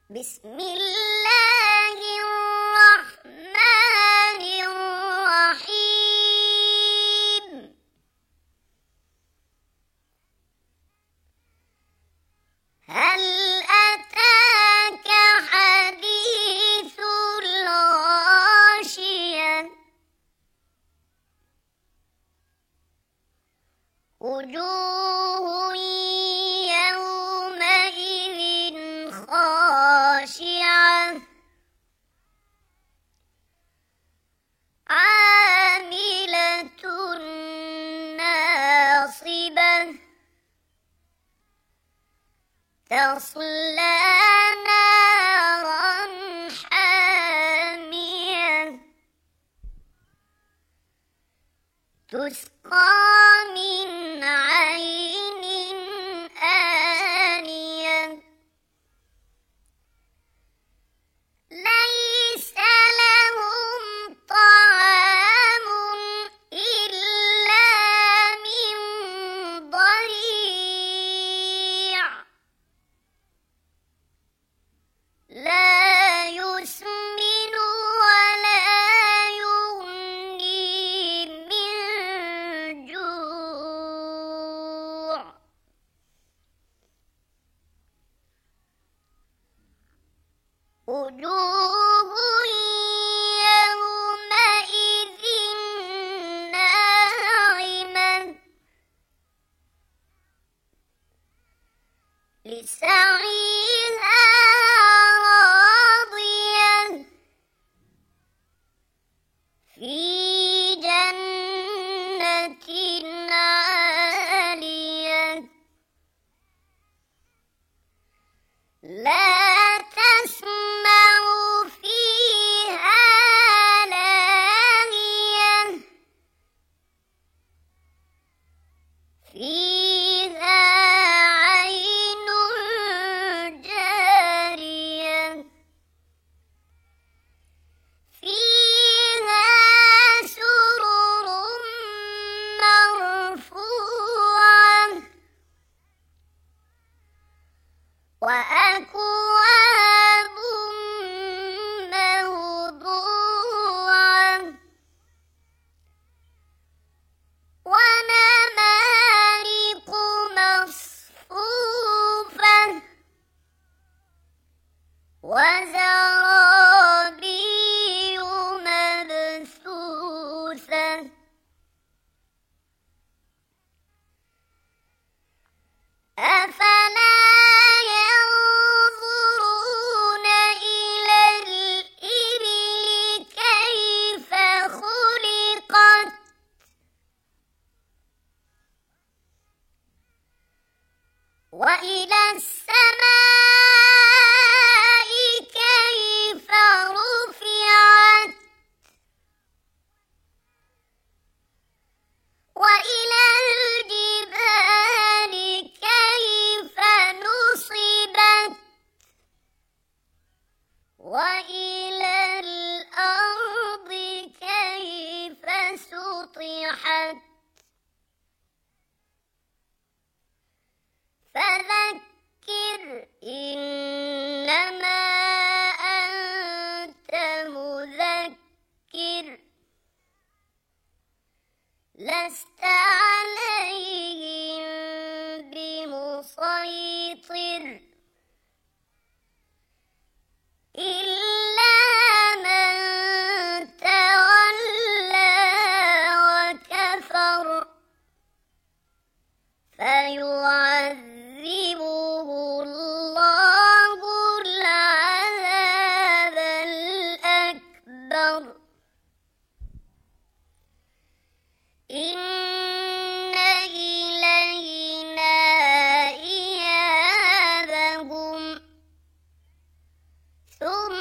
بسم الله الرحمن الرحيم. هل أتاك حديث الغاشية؟ وجوه يومئذ خاشعة عاملة ناصبة تصلى نارا حامية تسقى من عين آنية ليس لهم طعام إلا من ضريع لا يسمن ولا يغني من جوع. وجوه يومئذ ناعمة لسعيها راضية في جنة عالية لا تسمع فيها لاغية فيها عين جارية فيها سرر مرفوعة وأكواب موضوعة ونمارق مصفوفة وزرابي مبثوثة أفلا ينظرون إلى الإبل كيف خلقت وإلى السماء كيف رفعت وإلى الجبال كيف نصبت وإلى الأرض كيف سطحت فذكر إنما أنت مذكر لست عليهم بمسيطر إلا من تولى وكفر فيعذبه الله العذاب الأكبر إن إلينا إيابهم ثم